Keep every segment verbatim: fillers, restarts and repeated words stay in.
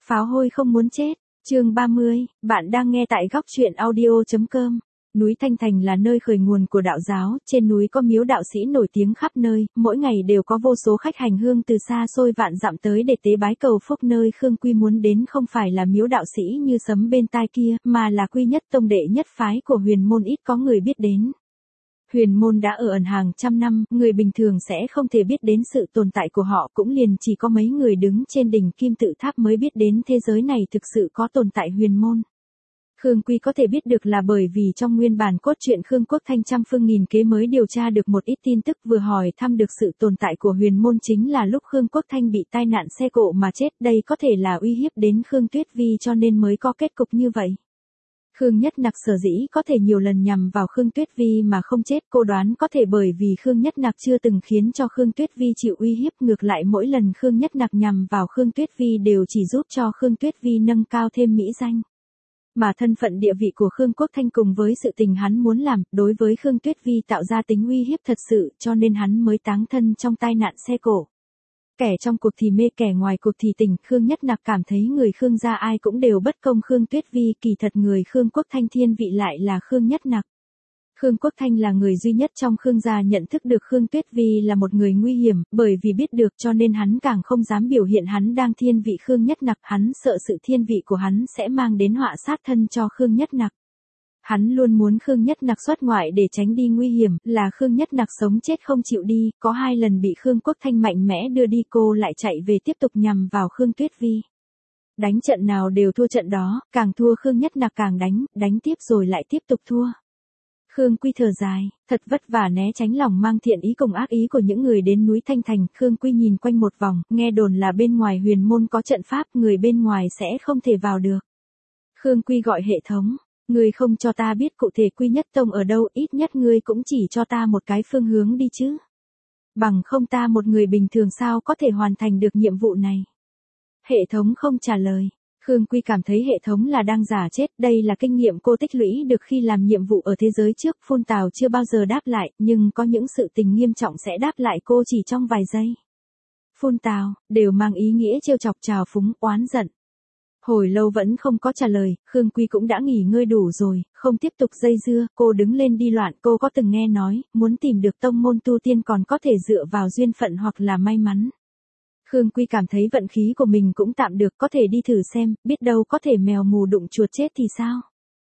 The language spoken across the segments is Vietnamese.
Pháo hôi không muốn chết, chương ba mươi, bạn đang nghe tại góc truyện audio.com. Núi Thanh Thành là nơi khởi nguồn của đạo giáo, trên núi có miếu đạo sĩ nổi tiếng khắp nơi, mỗi ngày đều có vô số khách hành hương từ xa xôi vạn dặm tới để tế bái cầu phúc. Nơi Khương Quy muốn đến không phải là miếu đạo sĩ như sấm bên tai kia, mà là Quy Nhất Tông đệ nhất phái của Huyền Môn ít có người biết đến. Huyền Môn đã ở ẩn hàng trăm năm, người bình thường sẽ không thể biết đến sự tồn tại của họ, cũng liền chỉ có mấy người đứng trên đỉnh Kim Tự Tháp mới biết đến thế giới này thực sự có tồn tại Huyền Môn. Khương Quy có thể biết được là bởi vì trong nguyên bản cốt truyện Khương Quốc Thanh trăm phương nghìn kế mới điều tra được một ít tin tức, vừa hỏi thăm được sự tồn tại của Huyền Môn chính là lúc Khương Quốc Thanh bị tai nạn xe cộ mà chết. Đây có thể là uy hiếp đến Khương Tuyết Vi cho nên mới có kết cục như vậy. Khương Nhất Nặc sở dĩ có thể nhiều lần nhằm vào Khương Tuyết Vi mà không chết, cô đoán có thể bởi vì Khương Nhất Nặc chưa từng khiến cho Khương Tuyết Vi chịu uy hiếp, ngược lại mỗi lần Khương Nhất Nặc nhằm vào Khương Tuyết Vi đều chỉ giúp cho Khương Tuyết Vi nâng cao thêm mỹ danh. Mà thân phận địa vị của Khương Quốc Thanh cùng với sự tình hắn muốn làm, đối với Khương Tuyết Vi tạo ra tính uy hiếp thật sự, cho nên hắn mới táng thân trong tai nạn xe cộ. Kẻ trong cuộc thì mê, kẻ ngoài cuộc thì tỉnh. Khương Nhất Nặc cảm thấy người Khương gia ai cũng đều bất công Khương Tuyết Vi, kỳ thật người Khương Quốc Thanh thiên vị lại là Khương Nhất Nặc. Khương Quốc Thanh là người duy nhất trong Khương gia nhận thức được Khương Tuyết Vi là một người nguy hiểm, bởi vì biết được cho nên hắn càng không dám biểu hiện hắn đang thiên vị Khương Nhất Nặc, hắn sợ sự thiên vị của hắn sẽ mang đến họa sát thân cho Khương Nhất Nặc. Hắn luôn muốn Khương Nhất Nặc xuất ngoại để tránh đi nguy hiểm, là Khương Nhất Nặc sống chết không chịu đi, có hai lần bị Khương Quốc Thanh mạnh mẽ đưa đi, cô lại chạy về tiếp tục nhằm vào Khương Tuyết Vi. Đánh trận nào đều thua trận đó, càng thua Khương Nhất Nặc càng đánh, đánh tiếp rồi lại tiếp tục thua. Khương Quy thở dài, thật vất vả né tránh lòng mang thiện ý cùng ác ý của những người đến núi Thanh Thành. Khương Quy nhìn quanh một vòng, nghe đồn là bên ngoài Huyền Môn có trận pháp, người bên ngoài sẽ không thể vào được. Khương Quy gọi hệ thống, ngươi không cho ta biết cụ thể Quy Nhất Tông ở đâu, ít nhất ngươi cũng chỉ cho ta một cái phương hướng đi chứ. Bằng không ta một người bình thường sao có thể hoàn thành được nhiệm vụ này. Hệ thống không trả lời. Khương Quy cảm thấy hệ thống là đang giả chết, đây là kinh nghiệm cô tích lũy được khi làm nhiệm vụ ở thế giới trước. Phun Tào chưa bao giờ đáp lại, nhưng có những sự tình nghiêm trọng sẽ đáp lại cô chỉ trong vài giây. Phun Tào, đều mang ý nghĩa trêu chọc, trào phúng, oán giận. Hồi lâu vẫn không có trả lời, Khương Quy cũng đã nghỉ ngơi đủ rồi, không tiếp tục dây dưa, cô đứng lên đi loạn. Cô có từng nghe nói, muốn tìm được tông môn tu tiên còn có thể dựa vào duyên phận hoặc là may mắn. Khương Quy cảm thấy vận khí của mình cũng tạm được, có thể đi thử xem, biết đâu có thể mèo mù đụng chuột chết thì sao.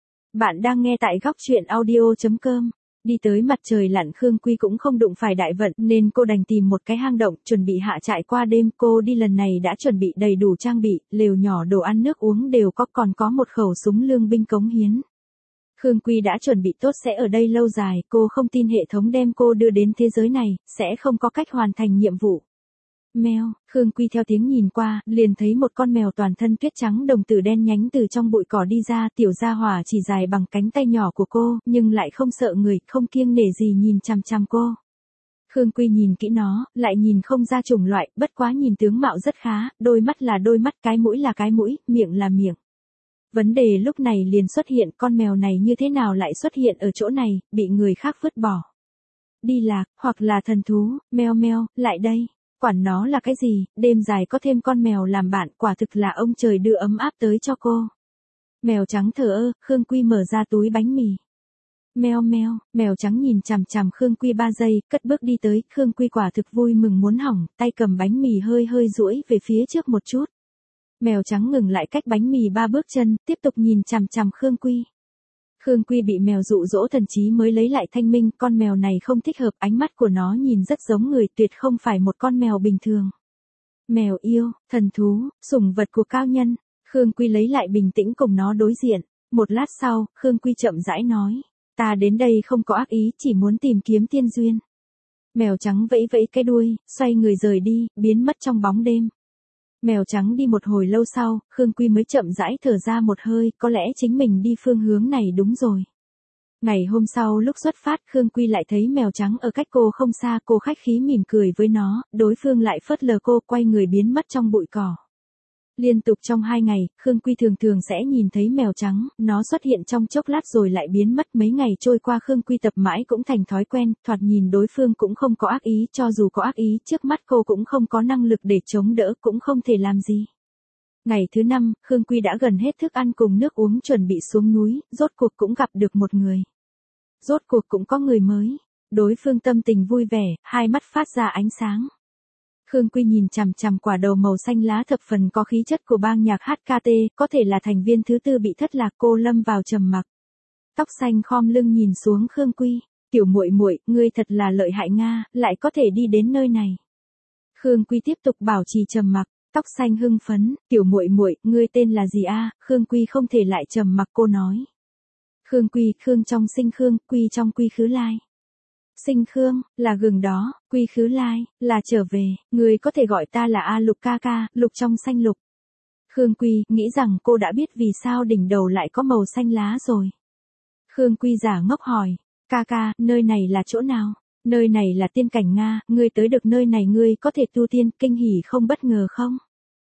Bạn đang nghe tại góc truyện audio.com. Đi tới mặt trời lặn, Khương Quy cũng không đụng phải đại vận nên cô đành tìm một cái hang động, chuẩn bị hạ trại qua đêm. Cô đi lần này đã chuẩn bị đầy đủ trang bị, lều nhỏ, đồ ăn nước uống đều có, còn có một khẩu súng lương binh cống hiến. Khương Quy đã chuẩn bị tốt sẽ ở đây lâu dài, cô không tin hệ thống đem cô đưa đến thế giới này, sẽ không có cách hoàn thành nhiệm vụ. Mèo, Khương Quy theo tiếng nhìn qua, liền thấy một con mèo toàn thân tuyết trắng, đồng tử đen nhánh từ trong bụi cỏ đi ra. Tiểu gia hỏa chỉ dài bằng cánh tay nhỏ của cô, nhưng lại không sợ người, không kiêng nể gì nhìn chằm chằm cô. Khương Quy nhìn kỹ nó, lại nhìn không ra chủng loại, bất quá nhìn tướng mạo rất khá, đôi mắt là đôi mắt, cái mũi là cái mũi, miệng là miệng. Vấn đề lúc này liền xuất hiện, con mèo này như thế nào lại xuất hiện ở chỗ này, bị người khác vứt bỏ. Đi lạc, hoặc là thần thú. Meo meo, lại đây. Quản nó là cái gì, đêm dài có thêm con mèo làm bạn, quả thực là ông trời đưa ấm áp tới cho cô. Mèo trắng thờ ơ, Khương Quy mở ra túi bánh mì. Meo meo, mèo trắng nhìn chằm chằm Khương Quy ba giây, cất bước đi tới. Khương Quy quả thực vui mừng muốn hỏng, tay cầm bánh mì hơi hơi duỗi về phía trước một chút. Mèo trắng ngừng lại cách bánh mì ba bước chân, tiếp tục nhìn chằm chằm Khương Quy. Khương Quy bị mèo dụ dỗ thần trí mới lấy lại thanh minh, con mèo này không thích hợp, ánh mắt của nó nhìn rất giống người, tuyệt không phải một con mèo bình thường. Mèo yêu, thần thú, sủng vật của cao nhân. Khương Quy lấy lại bình tĩnh cùng nó đối diện. Một lát sau, Khương Quy chậm rãi nói, ta đến đây không có ác ý, chỉ muốn tìm kiếm tiên duyên. Mèo trắng vẫy vẫy cái đuôi, xoay người rời đi, biến mất trong bóng đêm. Mèo trắng đi một hồi lâu sau, Khương Quy mới chậm rãi thở ra một hơi, có lẽ chính mình đi phương hướng này đúng rồi. Ngày hôm sau lúc xuất phát, Khương Quy lại thấy mèo trắng ở cách cô không xa, cô khách khí mỉm cười với nó, đối phương lại phớt lờ cô, quay người biến mất trong bụi cỏ. Liên tục trong hai ngày, Khương Quy thường thường sẽ nhìn thấy mèo trắng, nó xuất hiện trong chốc lát rồi lại biến mất. Mấy ngày trôi qua Khương Quy tập mãi cũng thành thói quen, thoạt nhìn đối phương cũng không có ác ý, cho dù có ác ý trước mắt cô cũng không có năng lực để chống đỡ, cũng không thể làm gì. Ngày thứ năm, Khương Quy đã gần hết thức ăn cùng nước uống chuẩn bị xuống núi, rốt cuộc cũng gặp được một người. Rốt cuộc cũng có người mới. Đối phương tâm tình vui vẻ, hai mắt phát ra ánh sáng. Khương Quy nhìn chằm chằm quả đầu màu xanh lá thập phần có khí chất của bang nhạc hát ca tê, có thể là thành viên thứ tư bị thất lạc, cô lâm vào trầm mặc. Tóc xanh khom lưng nhìn xuống Khương Quy, "Tiểu muội muội, ngươi thật là lợi hại nga, lại có thể đi đến nơi này." Khương Quy tiếp tục bảo trì trầm mặc, tóc xanh hưng phấn, "Tiểu muội muội, ngươi tên là gì a?" Khương Quy không thể lại trầm mặc, cô nói. Khương Quy, Khương trong sinh Khương, Quy trong Quy khứ lai. Sinh Khương, là gừng đó, Quy khứ lai, là trở về, người có thể gọi ta là A Lục ca ca, Lục trong xanh lục. Khương Quy, nghĩ rằng cô đã biết vì sao đỉnh đầu lại có màu xanh lá rồi. Khương Quy giả ngốc hỏi, "Ca ca, nơi này là chỗ nào?" "Nơi này là tiên cảnh Nga, ngươi tới được nơi này ngươi có thể tu tiên, kinh hỉ không bất ngờ không?"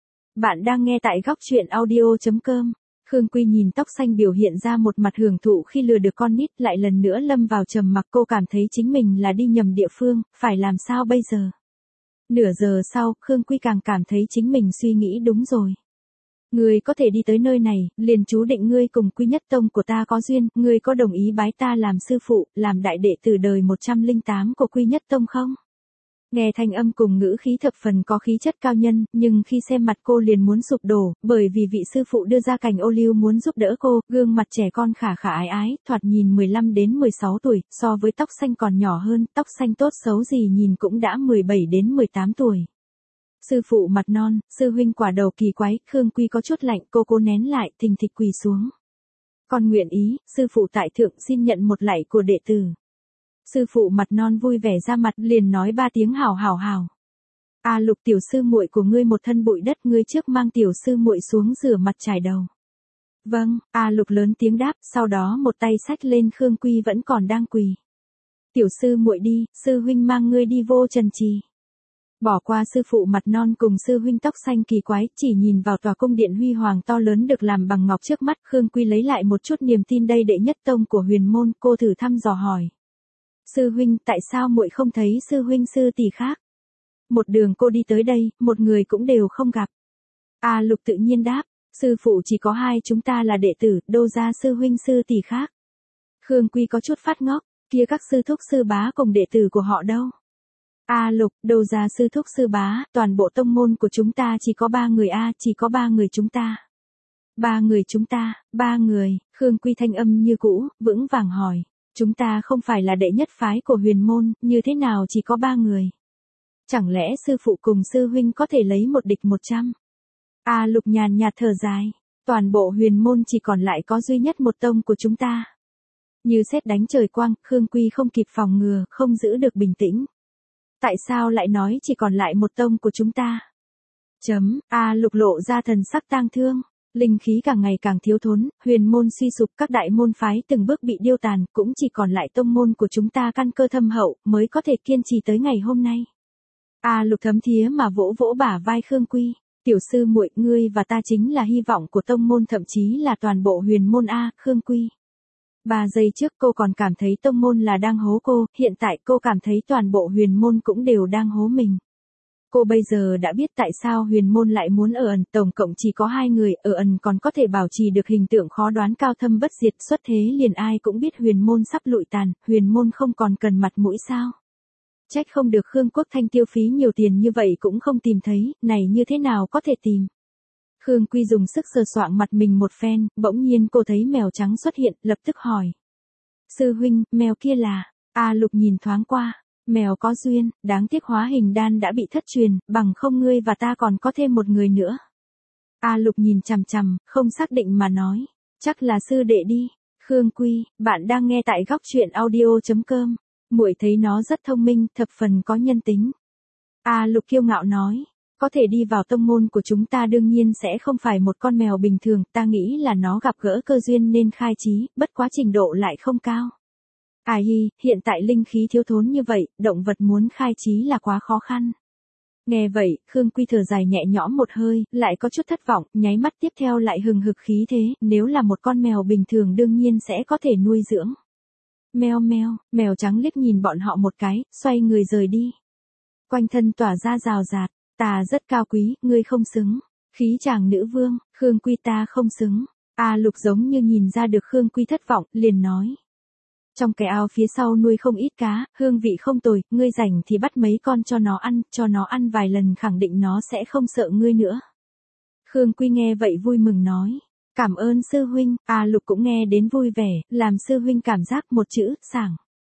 Bạn đang nghe tại góc truyện audio chấm com. Khương Quy nhìn tóc xanh biểu hiện ra một mặt hưởng thụ khi lừa được con nít, lại lần nữa lâm vào trầm mặc, cô cảm thấy chính mình là đi nhầm địa phương, phải làm sao bây giờ? Nửa giờ sau, Khương Quy càng cảm thấy chính mình suy nghĩ đúng rồi. Ngươi có thể đi tới nơi này, liền chú định ngươi cùng Quy Nhất Tông của ta có duyên, ngươi có đồng ý bái ta làm sư phụ, làm đại đệ tử đời một trăm lẻ tám của Quy Nhất Tông không? Nghe thanh âm cùng ngữ khí thập phần có khí chất cao nhân, nhưng khi xem mặt cô liền muốn sụp đổ, bởi vì vị sư phụ đưa ra cành ô liu muốn giúp đỡ cô, gương mặt trẻ con khả khả ái ái, thoạt nhìn mười lăm đến mười sáu tuổi, so với tóc xanh còn nhỏ hơn, tóc xanh tốt xấu gì nhìn cũng đã mười bảy đến mười tám tuổi. Sư phụ mặt non, sư huynh quả đầu kỳ quái, Khương Quy có chút lạnh, cô cố nén lại, thình thịch quỳ xuống. Con nguyện ý, sư phụ tại thượng xin nhận một lạy của đệ tử. Sư phụ mặt non vui vẻ ra mặt, liền nói ba tiếng hào hào hào. "A Lục, tiểu sư muội của ngươi một thân bụi đất, ngươi trước mang tiểu sư muội xuống rửa mặt chải đầu." "Vâng." A Lục lớn tiếng đáp, sau đó một tay xách lên Khương Quy vẫn còn đang quỳ. "Tiểu sư muội đi, sư huynh mang ngươi đi vô trần trì." Bỏ qua sư phụ mặt non cùng sư huynh tóc xanh kỳ quái, chỉ nhìn vào tòa cung điện huy hoàng to lớn được làm bằng ngọc trước mắt, Khương Quy lấy lại một chút niềm tin, đây đệ nhất tông của huyền môn, cô thử thăm dò hỏi. "Sư huynh, tại sao muội không thấy sư huynh sư tỷ khác?" Một đường cô đi tới đây, một người cũng đều không gặp. A Lục tự nhiên đáp, "Sư phụ chỉ có hai chúng ta là đệ tử, đâu ra sư huynh sư tỷ khác." Khương Quy có chút phát ngốc, "Kia các sư thúc sư bá cùng đệ tử của họ đâu?" A Lục, đâu ra sư thúc sư bá, toàn bộ tông môn của chúng ta chỉ có ba người a, chỉ có ba người chúng ta. Ba người chúng ta, ba người, Khương Quy thanh âm như cũ, vững vàng hỏi, "Chúng ta không phải là đệ nhất phái của huyền môn, như thế nào chỉ có ba người? Chẳng lẽ sư phụ cùng sư huynh có thể lấy một địch một trăm?" A Lục nhàn nhạt thở dài, "Toàn bộ huyền môn chỉ còn lại có duy nhất một tông của chúng ta." Như sét đánh trời quang, Khương Quy không kịp phòng ngừa, không giữ được bình tĩnh. "Tại sao lại nói chỉ còn lại một tông của chúng ta?" Chấm, A Lục lộ ra thần sắc tang thương. Linh khí càng ngày càng thiếu thốn, huyền môn suy sụp, các đại môn phái từng bước bị điêu tàn, cũng chỉ còn lại tông môn của chúng ta căn cơ thâm hậu, mới có thể kiên trì tới ngày hôm nay. A Lục thấm thía mà vỗ vỗ bả vai Khương Quy, "Tiểu sư muội, ngươi và ta chính là hy vọng của tông môn, thậm chí là toàn bộ huyền môn a." Khương Quy. Ba giây trước cô còn cảm thấy tông môn là đang hố cô, hiện tại cô cảm thấy toàn bộ huyền môn cũng đều đang hố mình. Cô bây giờ đã biết tại sao huyền môn lại muốn ở ẩn, tổng cộng chỉ có hai người, ở ẩn còn có thể bảo trì được hình tượng khó đoán cao thâm bất diệt, xuất thế liền ai cũng biết huyền môn sắp lụi tàn, huyền môn không còn cần mặt mũi sao. Trách không được Khương Quốc Thanh tiêu phí nhiều tiền như vậy cũng không tìm thấy, này như thế nào có thể tìm. Khương Quy dùng sức sờ soạng mặt mình một phen, bỗng nhiên cô thấy mèo trắng xuất hiện, lập tức hỏi. "Sư huynh, mèo kia là?" A Lục nhìn thoáng qua. "Mèo có duyên, đáng tiếc hóa hình đan đã bị thất truyền, bằng không ngươi và ta còn có thêm một người nữa." A Lục nhìn chằm chằm, không xác định mà nói. "Chắc là sư đệ đi." Khương Quy, bạn đang nghe tại góc truyện audio chấm com. Muội thấy nó rất thông minh, thập phần có nhân tính. A Lục kiêu ngạo nói. "Có thể đi vào tông môn của chúng ta đương nhiên sẽ không phải một con mèo bình thường, ta nghĩ là nó gặp gỡ cơ duyên nên khai trí, bất quá trình độ lại không cao. Ai hi, hiện tại linh khí thiếu thốn như vậy, động vật muốn khai trí là quá khó khăn." Nghe vậy, Khương Quy thở dài nhẹ nhõm một hơi, lại có chút thất vọng, nháy mắt tiếp theo lại hừng hực khí thế, nếu là một con mèo bình thường đương nhiên sẽ có thể nuôi dưỡng. Meo meo, mèo trắng liếc nhìn bọn họ một cái, xoay người rời đi. Quanh thân tỏa ra rào rạt, "Ta rất cao quý, ngươi không xứng." Khí chàng nữ vương, Khương Quy ta không xứng. A Lục giống như nhìn ra được Khương Quy thất vọng, liền nói. Trong cái ao phía sau nuôi không ít cá, hương vị không tồi, ngươi rảnh thì bắt mấy con cho nó ăn, cho nó ăn vài lần khẳng định nó sẽ không sợ ngươi nữa. Khương Quy nghe vậy vui mừng nói. Cảm ơn sư huynh, A Lục cũng nghe đến vui vẻ, làm sư huynh cảm giác một chữ, sảng.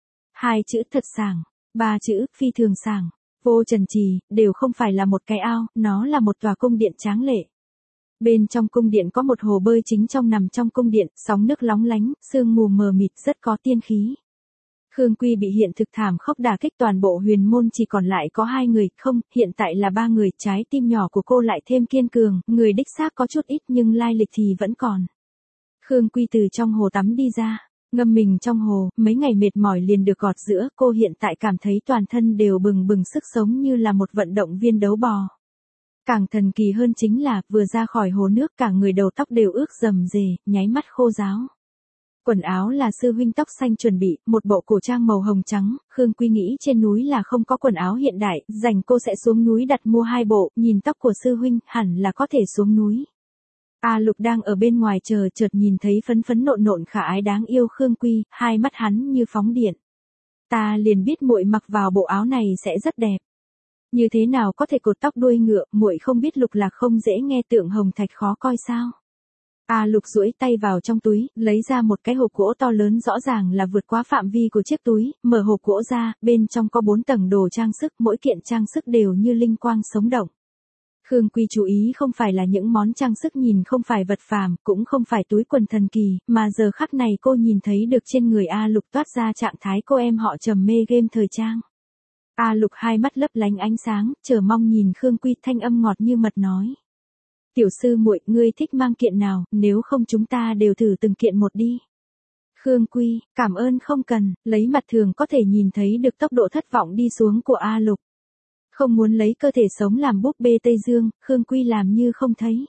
Hai chữ thật sảng, ba chữ, phi thường sảng. Vô Trần Trì, đều không phải là một cái ao, nó là một tòa cung điện tráng lệ. Bên trong cung điện có một hồ bơi chính trong nằm trong cung điện, sóng nước lóng lánh, sương mù mờ mịt rất có tiên khí. Khương Quy bị hiện thực thảm khốc đả kích toàn bộ huyền môn chỉ còn lại có hai người, không, hiện tại là ba người, trái tim nhỏ của cô lại thêm kiên cường, người đích xác có chút ít nhưng lai lịch thì vẫn còn. Khương Quy từ trong hồ tắm đi ra, ngâm mình trong hồ, mấy ngày mệt mỏi liền được gọt giữa, cô hiện tại cảm thấy toàn thân đều bừng bừng sức sống như là một vận động viên đấu bò. Càng thần kỳ hơn chính là, vừa ra khỏi hồ nước cả người đầu tóc đều ướt rầm rề, nháy mắt khô ráo. Quần áo là sư huynh tóc xanh chuẩn bị, một bộ cổ trang màu hồng trắng, Khương Quy nghĩ trên núi là không có quần áo hiện đại, rảnh cô sẽ xuống núi đặt mua hai bộ, nhìn tóc của sư huynh, hẳn là có thể xuống núi. A Lục đang ở bên ngoài chờ chợt nhìn thấy phấn phấn nộn nộn khả ái đáng yêu Khương Quy, hai mắt hắn như phóng điện. Ta liền biết muội mặc vào bộ áo này sẽ rất đẹp. Như thế nào có thể cột tóc đuôi ngựa, muội không biết Lục Lạc không dễ nghe tượng hồng thạch khó coi sao? A Lục duỗi tay vào trong túi, lấy ra một cái hộp gỗ to lớn rõ ràng là vượt quá phạm vi của chiếc túi, mở hộp gỗ ra, bên trong có bốn tầng đồ trang sức, mỗi kiện trang sức đều như linh quang sống động. Khương Quy chú ý không phải là những món trang sức nhìn không phải vật phàm, cũng không phải túi quần thần kỳ, mà giờ khắc này cô nhìn thấy được trên người A Lục toát ra trạng thái cô em họ trầm mê game thời trang. A Lục hai mắt lấp lánh ánh sáng, chờ mong nhìn Khương Quy, thanh âm ngọt như mật nói. Tiểu sư muội, ngươi thích mang kiện nào, nếu không chúng ta đều thử từng kiện một đi. Khương Quy, cảm ơn không cần, lấy mặt thường có thể nhìn thấy được tốc độ thất vọng đi xuống của A Lục. Không muốn lấy cơ thể sống làm búp bê Tây Dương, Khương Quy làm như không thấy.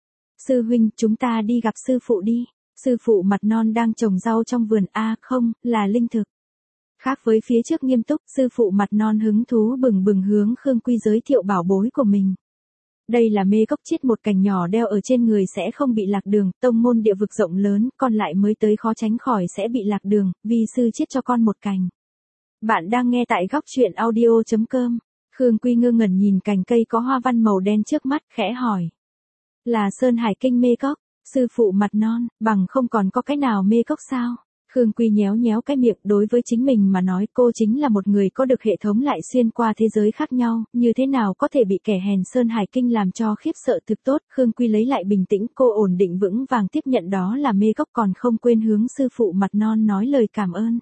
Sư huynh, chúng ta đi gặp sư phụ đi. Sư phụ mặt non đang trồng rau trong vườn, a không, là linh thực. Khác với phía trước nghiêm túc, sư phụ mặt non hứng thú bừng bừng hướng Khương Quy giới thiệu bảo bối của mình. Đây là mê cốc chiết, một cành nhỏ đeo ở trên người sẽ không bị lạc đường, tông môn địa vực rộng lớn, còn lại mới tới khó tránh khỏi sẽ bị lạc đường, vì sư chiết cho con một cành. Bạn đang nghe tại góc truyện audio chấm com. Khương Quy ngơ ngẩn nhìn cành cây có hoa văn màu đen trước mắt, khẽ hỏi. Là Sơn Hải Kinh mê cốc, sư phụ mặt non, bằng không còn có cái nào mê cốc sao? Khương Quy nhéo nhéo cái miệng, đối với chính mình mà nói cô chính là một người có được hệ thống lại xuyên qua thế giới khác nhau, như thế nào có thể bị kẻ hèn Sơn Hải Kinh làm cho khiếp sợ thực tốt. Khương Quy lấy lại bình tĩnh, cô ổn định vững vàng tiếp nhận đó là mê cốc, còn không quên hướng sư phụ mặt non nói lời cảm ơn.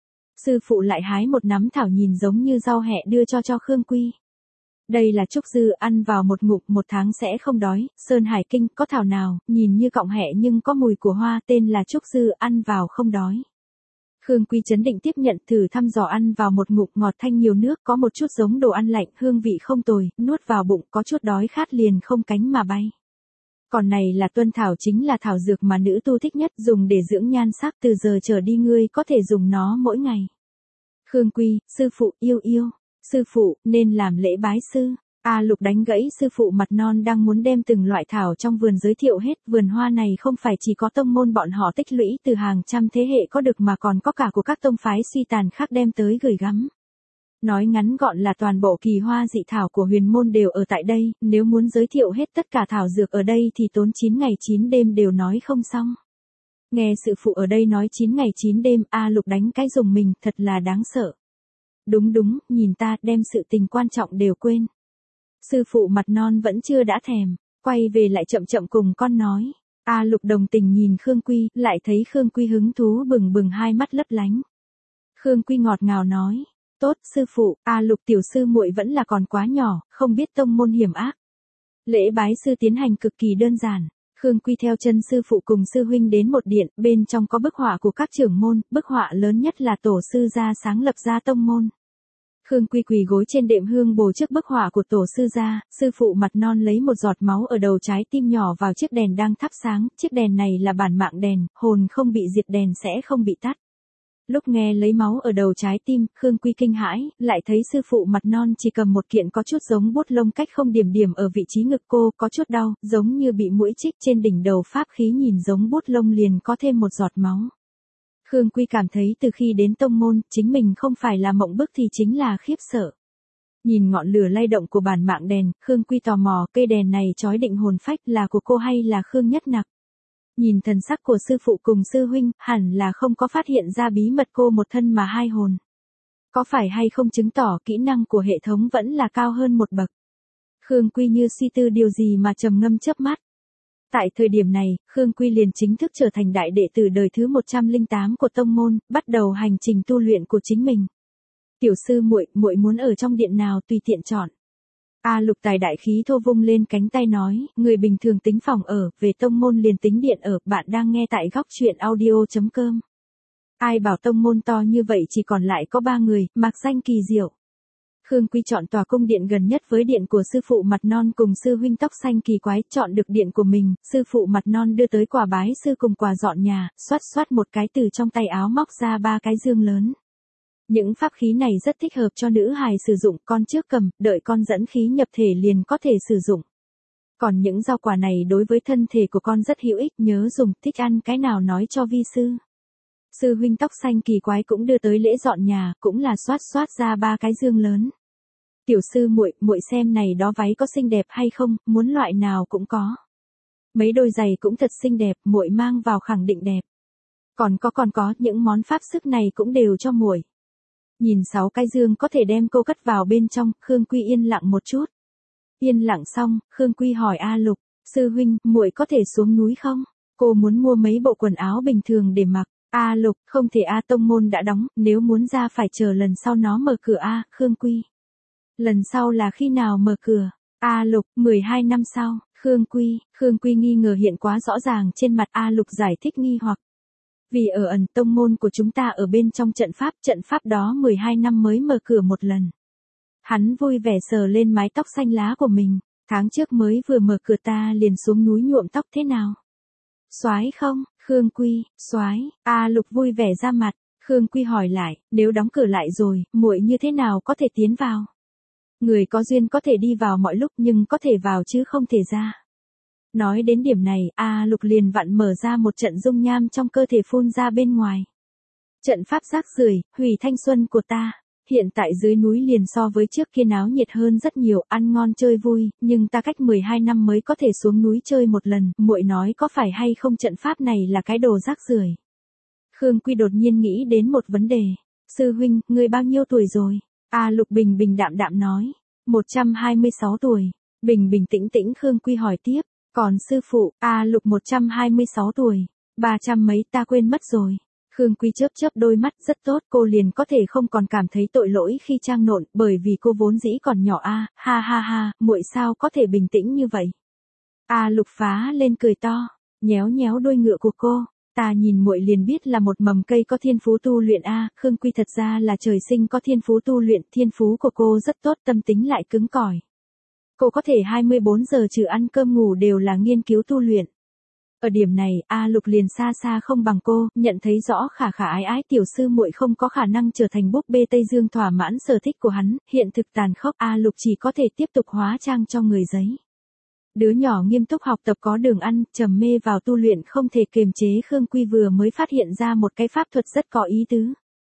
Sư phụ lại hái một nắm thảo nhìn giống như rau hẹ đưa cho cho Khương Quy. Đây là trúc dư, ăn vào một ngụm một tháng sẽ không đói. Sơn Hải Kinh có thảo nào, nhìn như cọng hẹ nhưng có mùi của hoa, tên là trúc dư, ăn vào không đói. Khương Quy trấn định tiếp nhận, thử thăm dò ăn vào một ngụm, ngọt thanh nhiều nước, có một chút giống đồ ăn lạnh, hương vị không tồi, nuốt vào bụng có chút đói khát liền không cánh mà bay. Còn này là tuân thảo, chính là thảo dược mà nữ tu thích nhất, dùng để dưỡng nhan sắc, từ giờ trở đi ngươi có thể dùng nó mỗi ngày. Khương Quy, sư phụ yêu yêu, sư phụ, nên làm lễ bái sư. A Lục đánh gãy sư phụ mặt non đang muốn đem từng loại thảo trong vườn giới thiệu hết, vườn hoa này không phải chỉ có tông môn bọn họ tích lũy từ hàng trăm thế hệ có được mà còn có cả của các tông phái suy tàn khác đem tới gửi gắm. Nói ngắn gọn là toàn bộ kỳ hoa dị thảo của huyền môn đều ở tại đây, nếu muốn giới thiệu hết tất cả thảo dược ở đây thì tốn chín ngày chín đêm đều nói không xong. Nghe sư phụ ở đây nói chín ngày chín đêm, A Lục đánh cái dùng mình, thật là đáng sợ. Đúng đúng, nhìn ta, đem sự tình quan trọng đều quên. Sư phụ mặt non vẫn chưa đã thèm, quay về lại chậm chậm cùng con nói. A Lục đồng tình nhìn Khương Quy, lại thấy Khương Quy hứng thú bừng bừng hai mắt lấp lánh. Khương Quy ngọt ngào nói, tốt sư phụ, A Lục tiểu sư muội vẫn là còn quá nhỏ, không biết tông môn hiểm ác. Lễ bái sư tiến hành cực kỳ đơn giản. Khương Quy theo chân sư phụ cùng sư huynh đến một điện, bên trong có bức họa của các trưởng môn, bức họa lớn nhất là tổ sư gia sáng lập ra tông môn. Khương Quy quỳ gối trên đệm hương bồ trước bức họa của tổ sư gia, sư phụ mặt non lấy một giọt máu ở đầu trái tim nhỏ vào chiếc đèn đang thắp sáng, chiếc đèn này là bản mạng đèn, hồn không bị diệt đèn sẽ không bị tắt. Lúc nghe lấy máu ở đầu trái tim, Khương Quy kinh hãi, lại thấy sư phụ mặt non chỉ cầm một kiện có chút giống bút lông cách không điểm điểm ở vị trí ngực cô, có chút đau, giống như bị mũi chích trên đỉnh đầu pháp khí nhìn giống bút lông liền có thêm một giọt máu. Khương Quy cảm thấy từ khi đến tông môn, chính mình không phải là mộng bức thì chính là khiếp sợ. Nhìn ngọn lửa lay động của bản mạng đèn, Khương Quy tò mò cây đèn này chói định hồn phách là của cô hay là Khương Nhất Nặc. Nhìn thần sắc của sư phụ cùng sư huynh, hẳn là không có phát hiện ra bí mật cô một thân mà hai hồn. Có phải hay không chứng tỏ kỹ năng của hệ thống vẫn là cao hơn một bậc. Khương Quy như suy tư điều gì mà trầm ngâm chớp mắt. Tại thời điểm này, Khương Quy liền chính thức trở thành đại đệ tử đời thứ một trăm lẻ tám của tông môn, bắt đầu hành trình tu luyện của chính mình. Tiểu sư muội, muội muốn ở trong điện nào tùy tiện chọn. A Lục tài đại khí thô vung lên cánh tay nói, người bình thường tính phòng ở, về tông môn liền tính điện ở, bạn đang nghe tại góc truyện audio.com. Ai bảo tông môn to như vậy chỉ còn lại có ba người, mặc danh kỳ diệu. Khương Quy chọn tòa cung điện gần nhất với điện của sư phụ mặt non cùng sư huynh tóc xanh kỳ quái, chọn được điện của mình, sư phụ mặt non đưa tới quà bái sư cùng quà dọn nhà, xoát xoát một cái từ trong tay áo móc ra ba cái dương lớn. Những pháp khí này rất thích hợp cho nữ hài sử dụng, con trước cầm, đợi con dẫn khí nhập thể liền có thể sử dụng. Còn những rau quả này đối với thân thể của con rất hữu ích, nhớ dùng, thích ăn cái nào nói cho vi sư. Sư huynh tóc xanh kỳ quái cũng đưa tới lễ dọn nhà, cũng là xoát xoát ra ba cái dương lớn. Tiểu sư muội, muội xem này đó váy có xinh đẹp hay không, muốn loại nào cũng có. Mấy đôi giày cũng thật xinh đẹp, muội mang vào khẳng định đẹp. Còn có còn có, những món pháp sức này cũng đều cho muội. Nhìn sáu cái dương có thể đem cô cất vào bên trong, Khương Quy yên lặng một chút. Yên lặng xong, Khương Quy hỏi A Lục, sư huynh, muội có thể xuống núi không? Cô muốn mua mấy bộ quần áo bình thường để mặc. A Lục, không thể A, tông môn đã đóng, nếu muốn ra phải chờ lần sau nó mở cửa A, Khương Quy. Lần sau là khi nào mở cửa? A Lục, mười hai năm sau, Khương Quy, Khương Quy nghi ngờ hiện quá rõ ràng trên mặt A Lục giải thích nghi hoặc. Vì ở ẩn tông môn của chúng ta ở bên trong trận pháp, trận pháp đó mười hai năm mới mở cửa một lần. Hắn vui vẻ sờ lên mái tóc xanh lá của mình, tháng trước mới vừa mở cửa ta liền xuống núi nhuộm tóc thế nào? Soái không? Khương Quy, soái. A Lục vui vẻ ra mặt, Khương Quy hỏi lại, nếu đóng cửa lại rồi, muội như thế nào có thể tiến vào? Người có duyên có thể đi vào mọi lúc nhưng có thể vào chứ không thể ra. Nói đến điểm này, A Lục liền vặn mở ra một trận dung nham trong cơ thể phun ra bên ngoài. Trận pháp rác rưởi, hủy thanh xuân của ta. Hiện tại dưới núi liền so với trước kia náo nhiệt hơn rất nhiều, ăn ngon chơi vui, nhưng ta cách mười hai năm mới có thể xuống núi chơi một lần, muội nói có phải hay không trận pháp này là cái đồ rác rưởi. Khương Quy đột nhiên nghĩ đến một vấn đề. Sư huynh, ngươi bao nhiêu tuổi rồi? A Lục bình bình đạm đạm nói. một trăm hai mươi sáu tuổi. Bình bình tĩnh tĩnh Khương Quy hỏi tiếp. Còn sư phụ, A Lục một trăm hai mươi sáu tuổi. ba trăm mấy ta quên mất rồi. Khương Quy chớp chớp đôi mắt, rất tốt, cô liền có thể không còn cảm thấy tội lỗi khi trang nộn, bởi vì cô vốn dĩ còn nhỏ a, ha ha ha, muội sao có thể bình tĩnh như vậy. A Lục phá lên cười to, nhéo nhéo đuôi ngựa của cô, ta nhìn muội liền biết là một mầm cây có thiên phú tu luyện a, Khương Quy thật ra là trời sinh có thiên phú tu luyện, thiên phú của cô rất tốt, tâm tính lại cứng cỏi. Cô có thể hai mươi bốn giờ trừ ăn cơm ngủ đều là nghiên cứu tu luyện. Ở điểm này, A Lục liền xa xa không bằng cô, nhận thấy rõ khả khả ái ái tiểu sư muội không có khả năng trở thành búp bê Tây Dương thỏa mãn sở thích của hắn, hiện thực tàn khốc, A Lục chỉ có thể tiếp tục hóa trang cho người giấy. Đứa nhỏ nghiêm túc học tập có đường ăn, trầm mê vào tu luyện không thể kiềm chế. Khương Quy vừa mới phát hiện ra một cái pháp thuật rất có ý tứ.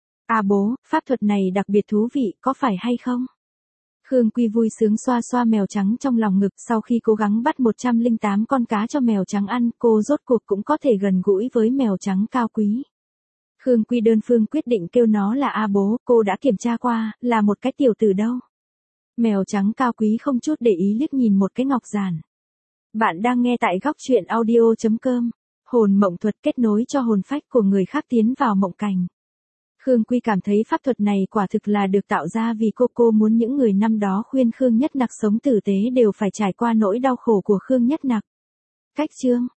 À bố, pháp thuật này đặc biệt thú vị, có phải hay không? Khương Quy vui sướng xoa xoa mèo trắng trong lòng ngực, sau khi cố gắng bắt một trăm lẻ tám con cá cho mèo trắng ăn, cô rốt cuộc cũng có thể gần gũi với mèo trắng cao quý. Khương Quy đơn phương quyết định kêu nó là A bố, cô đã kiểm tra qua, là một cái tiểu tử đâu. Mèo trắng cao quý không chút để ý liếc nhìn một cái ngọc giản. Bạn đang nghe tại góc truyện audio.com, hồn mộng thuật kết nối cho hồn phách của người khác tiến vào mộng cảnh. Khương Quy cảm thấy pháp thuật này quả thực là được tạo ra vì cô cô muốn những người năm đó khuyên Khương Nhất Nặc sống tử tế đều phải trải qua nỗi đau khổ của Khương Nhất Nặc. Cách chương